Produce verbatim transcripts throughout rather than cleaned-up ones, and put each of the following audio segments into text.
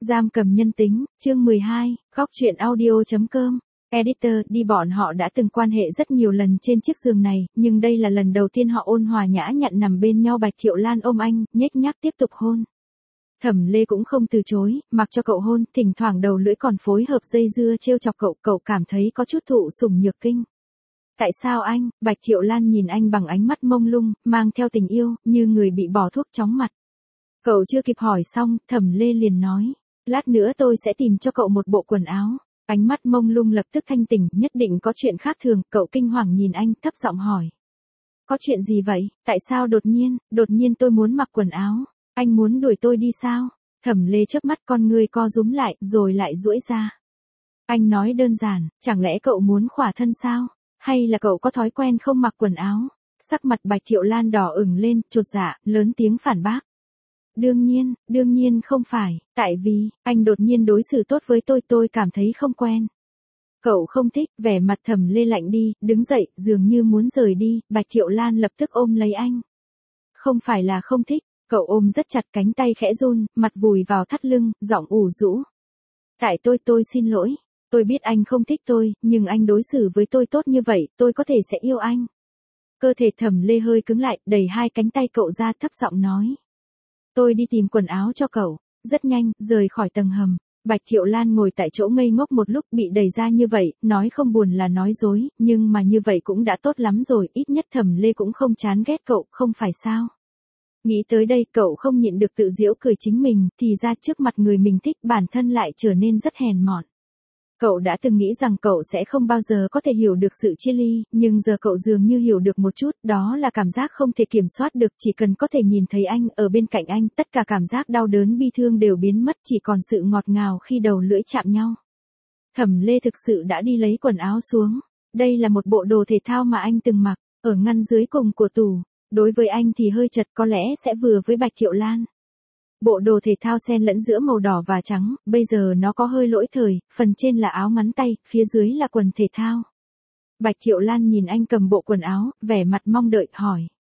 Giam cầm nhân tính, chương mười hai, góc truyện audio.com. Editor, đi bọn họ đã từng quan hệ rất nhiều lần trên chiếc giường này, nhưng đây là lần đầu tiên họ ôn hòa nhã nhặn nằm bên nhau. Bạch Thiệu Lan ôm anh, nhếch nhác tiếp tục hôn. Thẩm Lê cũng không từ chối, mặc cho cậu hôn, thỉnh thoảng đầu lưỡi còn phối hợp dây dưa trêu chọc cậu, cậu cảm thấy có chút thụ sủng nhược kinh. Tại sao anh? Bạch Thiệu Lan nhìn anh bằng ánh mắt mông lung, mang theo tình yêu, như người bị bỏ thuốc chóng mặt. Cậu chưa kịp hỏi xong, Thẩm Lê liền nói, lát nữa tôi sẽ tìm cho cậu một bộ quần áo. Ánh mắt mông lung lập tức thanh tỉnh, nhất định có chuyện khác thường, cậu kinh hoàng nhìn anh, thấp giọng hỏi. Có chuyện gì vậy, tại sao đột nhiên, đột nhiên tôi muốn mặc quần áo, anh muốn đuổi tôi đi sao? Thẩm Lê chớp mắt con ngươi co rúm lại, rồi lại duỗi ra. Anh nói đơn giản, chẳng lẽ cậu muốn khỏa thân sao? Hay là cậu có thói quen không mặc quần áo? Sắc mặt Bạch Thiệu Lan đỏ ửng lên, chột dạ, lớn tiếng phản bác. Đương nhiên, đương nhiên không phải, tại vì, anh đột nhiên đối xử tốt với tôi, tôi cảm thấy không quen. Cậu không thích, vẻ mặt Thẩm Lê lạnh đi, đứng dậy, dường như muốn rời đi, Bạch Thiệu Lan lập tức ôm lấy anh. Không phải là không thích, cậu ôm rất chặt, cánh tay khẽ run, mặt vùi vào thắt lưng, giọng ủ rũ. Tại tôi, tôi xin lỗi, tôi biết anh không thích tôi, nhưng anh đối xử với tôi tốt như vậy, tôi có thể sẽ yêu anh. Cơ thể Thẩm Lê hơi cứng lại, đẩy hai cánh tay cậu ra, thấp giọng nói. Tôi đi tìm quần áo cho cậu. Rất nhanh, rời khỏi tầng hầm. Bạch Thiệu Lan ngồi tại chỗ ngây ngốc một lúc, bị đẩy ra như vậy, nói không buồn là nói dối, nhưng mà như vậy cũng đã tốt lắm rồi, ít nhất Thẩm Lê cũng không chán ghét cậu, không phải sao? Nghĩ tới đây, cậu không nhịn được tự giễu cười chính mình, thì ra trước mặt người mình thích bản thân lại trở nên rất hèn mọn. Cậu đã từng nghĩ rằng cậu sẽ không bao giờ có thể hiểu được sự chia ly, nhưng giờ cậu dường như hiểu được một chút, đó là cảm giác không thể kiểm soát được, chỉ cần có thể nhìn thấy anh, ở bên cạnh anh, tất cả cảm giác đau đớn bi thương đều biến mất, chỉ còn sự ngọt ngào khi đầu lưỡi chạm nhau. Thẩm Lê thực sự đã đi lấy quần áo xuống. Đây là một bộ đồ thể thao mà anh từng mặc, ở ngăn dưới cùng của tủ. Đối với anh thì hơi chật, có lẽ sẽ vừa với Bạch Thiệu Lan. Bộ đồ thể thao xen lẫn giữa màu đỏ và trắng, bây giờ nó có hơi lỗi thời, phần trên là áo ngắn tay, phía dưới là quần thể thao. Bạch Thiệu Lan nhìn anh cầm bộ quần áo, vẻ mặt mong đợi, hỏi.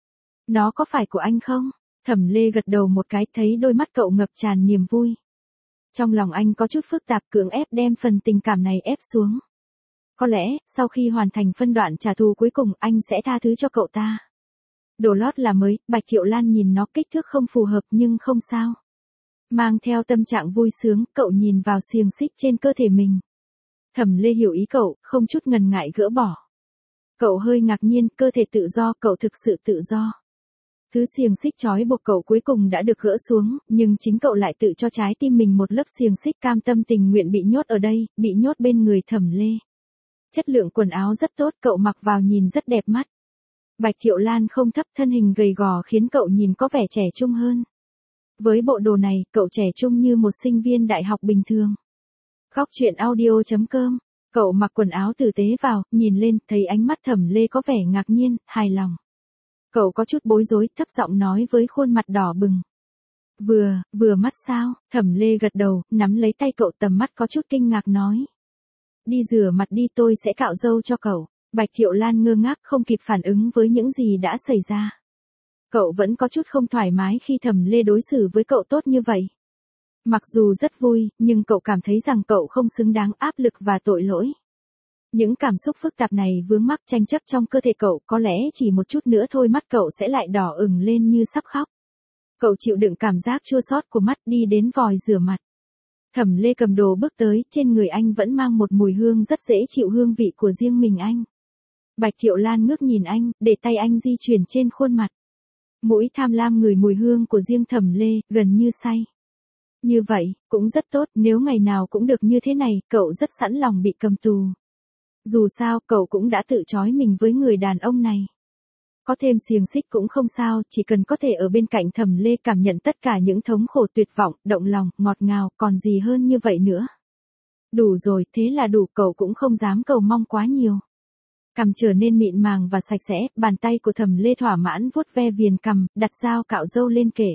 Nó có phải của anh không? Thẩm Lê gật đầu một cái, thấy đôi mắt cậu ngập tràn niềm vui. Trong lòng anh có chút phức tạp, cưỡng ép đem phần tình cảm này ép xuống. Có lẽ, sau khi hoàn thành phân đoạn trả thù cuối cùng, anh sẽ tha thứ cho cậu ta. Đồ lót là mới, Bạch Thiệu Lan nhìn nó, kích thước không phù hợp nhưng không sao. Mang theo tâm trạng vui sướng, cậu nhìn vào xiềng xích trên cơ thể mình. Thẩm Lê hiểu ý cậu, không chút ngần ngại gỡ bỏ. Cậu hơi ngạc nhiên, cơ thể tự do, cậu thực sự tự do. Thứ xiềng xích trói buộc cậu cuối cùng đã được gỡ xuống, nhưng chính cậu lại tự cho trái tim mình một lớp xiềng xích, cam tâm tình nguyện bị nhốt ở đây, bị nhốt bên người Thẩm Lê. Chất lượng quần áo rất tốt, cậu mặc vào nhìn rất đẹp mắt. Bạch Thiệu Lan không thấp, thân hình gầy gò khiến cậu nhìn có vẻ trẻ trung hơn. Với bộ đồ này, cậu trẻ trung như một sinh viên đại học bình thường. Góc truyện audio.com. Cậu mặc quần áo tử tế vào, nhìn lên, thấy ánh mắt Thẩm Lê có vẻ ngạc nhiên, hài lòng. Cậu có chút bối rối, thấp giọng nói với khuôn mặt đỏ bừng. Vừa, vừa mắt sao? Thẩm Lê gật đầu, nắm lấy tay cậu, tầm mắt có chút kinh ngạc nói. Đi rửa mặt đi, tôi sẽ cạo râu cho cậu. Bạch Thiệu Lan ngơ ngác, không kịp phản ứng với những gì đã xảy ra. Cậu vẫn có chút không thoải mái khi Thẩm Lê đối xử với cậu tốt như vậy. Mặc dù rất vui, nhưng cậu cảm thấy rằng cậu không xứng đáng, áp lực và tội lỗi. Những cảm xúc phức tạp này vướng mắc tranh chấp trong cơ thể cậu, có lẽ chỉ một chút nữa thôi mắt cậu sẽ lại đỏ ửng lên như sắp khóc. Cậu chịu đựng cảm giác chua xót của mắt, đi đến vòi rửa mặt. Thẩm Lê cầm đồ bước tới, trên người anh vẫn mang một mùi hương rất dễ chịu, hương vị của riêng mình anh. Bạch Thiệu Lan ngước nhìn anh, để tay anh di chuyển trên khuôn mặt. Mũi tham lam ngửi mùi hương của riêng Thẩm Lê, gần như say. Như vậy, cũng rất tốt, nếu ngày nào cũng được như thế này, cậu rất sẵn lòng bị cầm tù. Dù sao, cậu cũng đã tự trói mình với người đàn ông này. Có thêm xiềng xích cũng không sao, chỉ cần có thể ở bên cạnh Thẩm Lê cảm nhận tất cả những thống khổ, tuyệt vọng, động lòng, ngọt ngào, còn gì hơn như vậy nữa. Đủ rồi, thế là đủ, cậu cũng không dám cầu mong quá nhiều. Cằm trở nên mịn màng và sạch sẽ, bàn tay của Thẩm Lê thỏa mãn vuốt ve viền cằm, đặt dao cạo râu lên kệ.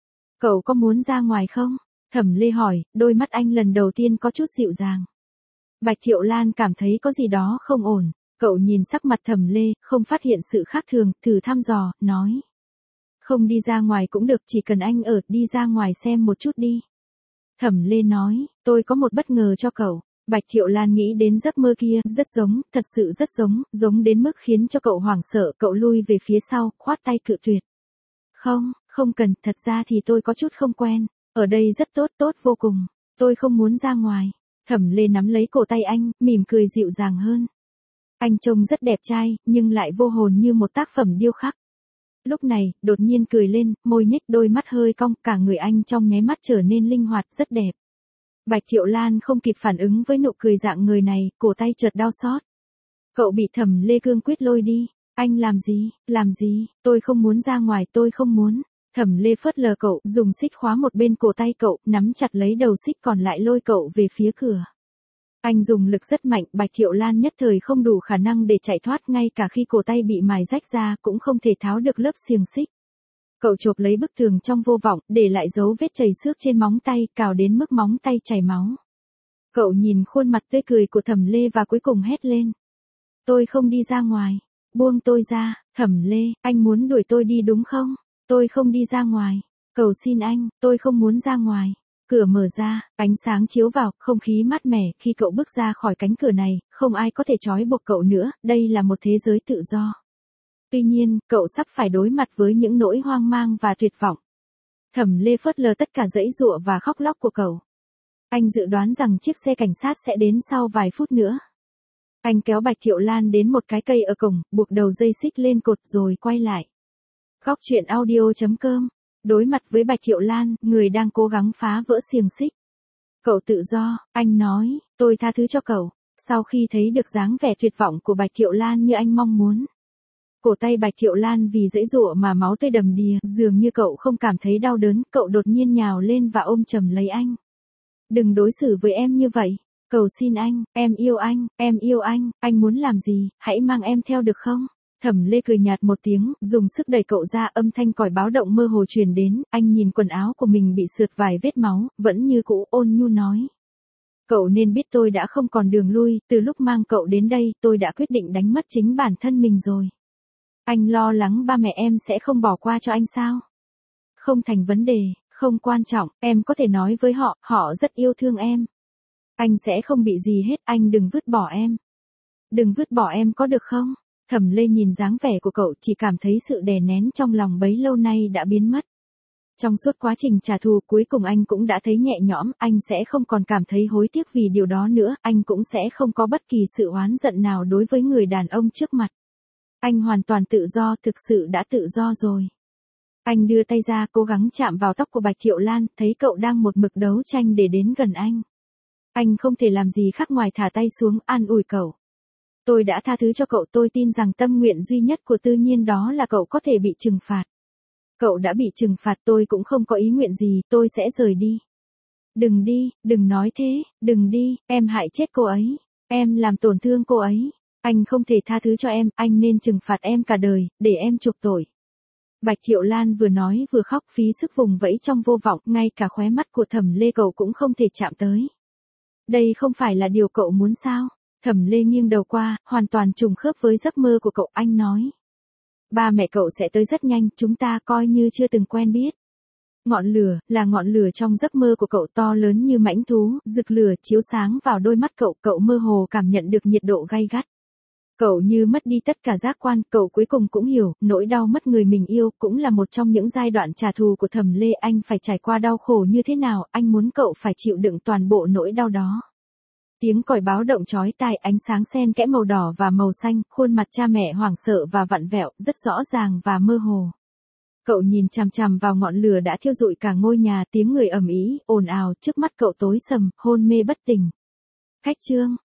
Cậu có muốn ra ngoài không? Thẩm Lê hỏi, đôi mắt anh lần đầu tiên có chút dịu dàng. Bạch Thiệu Lan cảm thấy có gì đó không ổn. Cậu nhìn sắc mặt Thẩm Lê, không phát hiện sự khác thường, thử thăm dò, nói. Không đi ra ngoài cũng được, chỉ cần anh ở, đi ra ngoài xem một chút đi. Thẩm Lê nói, tôi có một bất ngờ cho cậu. Bạch Thiệu Lan nghĩ đến giấc mơ kia, rất giống, thật sự rất giống, giống đến mức khiến cho cậu hoảng sợ, cậu lui về phía sau, khoát tay cự tuyệt. Không, không cần, thật ra thì tôi có chút không quen, ở đây rất tốt, tốt vô cùng, tôi không muốn ra ngoài. Thẩm Lê nắm lấy cổ tay anh, mỉm cười dịu dàng hơn. Anh trông rất đẹp trai, nhưng lại vô hồn như một tác phẩm điêu khắc. Lúc này, đột nhiên cười lên, môi nhếch, đôi mắt hơi cong, cả người anh trong nháy mắt trở nên linh hoạt, rất đẹp. Bạch Thiệu Lan không kịp phản ứng với nụ cười dạng người này, cổ tay chợt đau xót. Cậu bị Thẩm Lê cương quyết lôi đi. Anh làm gì, làm gì, tôi không muốn ra ngoài, tôi không muốn. Thẩm Lê phớt lờ cậu, dùng xích khóa một bên cổ tay cậu, nắm chặt lấy đầu xích còn lại lôi cậu về phía cửa. Anh dùng lực rất mạnh, Bạch Thiệu Lan nhất thời không đủ khả năng để chạy thoát, ngay cả khi cổ tay bị mài rách ra cũng không thể tháo được lớp xiềng xích. Cậu chộp lấy bức tường trong vô vọng, để lại dấu vết chảy xước trên móng tay, cào đến mức móng tay chảy máu. Cậu nhìn khuôn mặt tươi cười của Thẩm Lê và cuối cùng hét lên. Tôi không đi ra ngoài. Buông tôi ra, Thẩm Lê, anh muốn đuổi tôi đi đúng không? Tôi không đi ra ngoài. Cầu xin anh, tôi không muốn ra ngoài. Cửa mở ra, ánh sáng chiếu vào, không khí mát mẻ, khi cậu bước ra khỏi cánh cửa này, không ai có thể trói buộc cậu nữa, đây là một thế giới tự do. Tuy nhiên, cậu sắp phải đối mặt với những nỗi hoang mang và tuyệt vọng. Thẩm Lê phớt lờ tất cả giãy giụa và khóc lóc của cậu. Anh dự đoán rằng chiếc xe cảnh sát sẽ đến sau vài phút nữa. Anh kéo Bạch Thiệu Lan đến một cái cây ở cổng, buộc đầu dây xích lên cột rồi quay lại. Góc truyện audio chấm com. Đối mặt với Bạch Thiệu Lan, người đang cố gắng phá vỡ xiềng xích. Cậu tự do, anh nói, tôi tha thứ cho cậu. Sau khi thấy được dáng vẻ tuyệt vọng của Bạch Thiệu Lan như anh mong muốn. Cổ tay Bạch Thiệu Lan vì giãy giụa mà máu tươi đầm đìa, dường như cậu không cảm thấy đau đớn, cậu đột nhiên nhào lên và ôm chầm lấy anh. Đừng đối xử với em như vậy. Cầu xin anh, em yêu anh, em yêu anh, anh muốn làm gì, hãy mang em theo được không? Thẩm Lê cười nhạt một tiếng, dùng sức đẩy cậu ra, âm thanh còi báo động mơ hồ truyền đến, anh nhìn quần áo của mình bị sượt vài vết máu, vẫn như cũ ôn nhu nói. Cậu nên biết tôi đã không còn đường lui, từ lúc mang cậu đến đây, tôi đã quyết định đánh mất chính bản thân mình rồi. Anh lo lắng ba mẹ em sẽ không bỏ qua cho anh sao? Không thành vấn đề, không quan trọng, em có thể nói với họ, họ rất yêu thương em. Anh sẽ không bị gì hết, anh đừng vứt bỏ em. Đừng vứt bỏ em có được không? Thẩm Lê nhìn dáng vẻ của cậu chỉ cảm thấy sự đè nén trong lòng bấy lâu nay đã biến mất. Trong suốt quá trình trả thù cuối cùng anh cũng đã thấy nhẹ nhõm, anh sẽ không còn cảm thấy hối tiếc vì điều đó nữa, anh cũng sẽ không có bất kỳ sự oán giận nào đối với người đàn ông trước mặt. Anh hoàn toàn tự do, thực sự đã tự do rồi. Anh đưa tay ra cố gắng chạm vào tóc của Bạch Thiệu Lan, thấy cậu đang một mực đấu tranh để đến gần anh. Anh không thể làm gì khác ngoài thả tay xuống, an ủi cậu. Tôi đã tha thứ cho cậu, tôi tin rằng tâm nguyện duy nhất của Tư Nhiên đó là cậu có thể bị trừng phạt. Cậu đã bị trừng phạt, tôi cũng không có ý nguyện gì, tôi sẽ rời đi. Đừng đi, đừng nói thế, đừng đi, em hại chết cô ấy, em làm tổn thương cô ấy. Anh không thể tha thứ cho em, anh nên trừng phạt em cả đời, để em chuộc tội. Bạch Thiệu Lan vừa nói vừa khóc phí sức vùng vẫy trong vô vọng, ngay cả khóe mắt của Thẩm Lê cậu cũng không thể chạm tới. Đây không phải là điều cậu muốn sao? Thẩm Lê nghiêng đầu qua, hoàn toàn trùng khớp với giấc mơ của cậu, anh nói. Ba mẹ cậu sẽ tới rất nhanh, chúng ta coi như chưa từng quen biết. Ngọn lửa, là ngọn lửa trong giấc mơ của cậu, to lớn như mãnh thú, rực lửa chiếu sáng vào đôi mắt cậu, cậu mơ hồ cảm nhận được nhiệt độ gay gắt. Cậu như mất đi tất cả giác quan, cậu cuối cùng cũng hiểu, nỗi đau mất người mình yêu cũng là một trong những giai đoạn trả thù của Thẩm Lê, anh phải trải qua đau khổ như thế nào, anh muốn cậu phải chịu đựng toàn bộ nỗi đau đó. Tiếng còi báo động chói tai, ánh sáng xen kẽ màu đỏ và màu xanh, khuôn mặt cha mẹ hoảng sợ và vặn vẹo, rất rõ ràng và mơ hồ. Cậu nhìn chằm chằm vào ngọn lửa đã thiêu rụi cả ngôi nhà, tiếng người ầm ĩ, ồn ào, trước mắt cậu tối sầm, hôn mê bất tỉnh. Khách trương,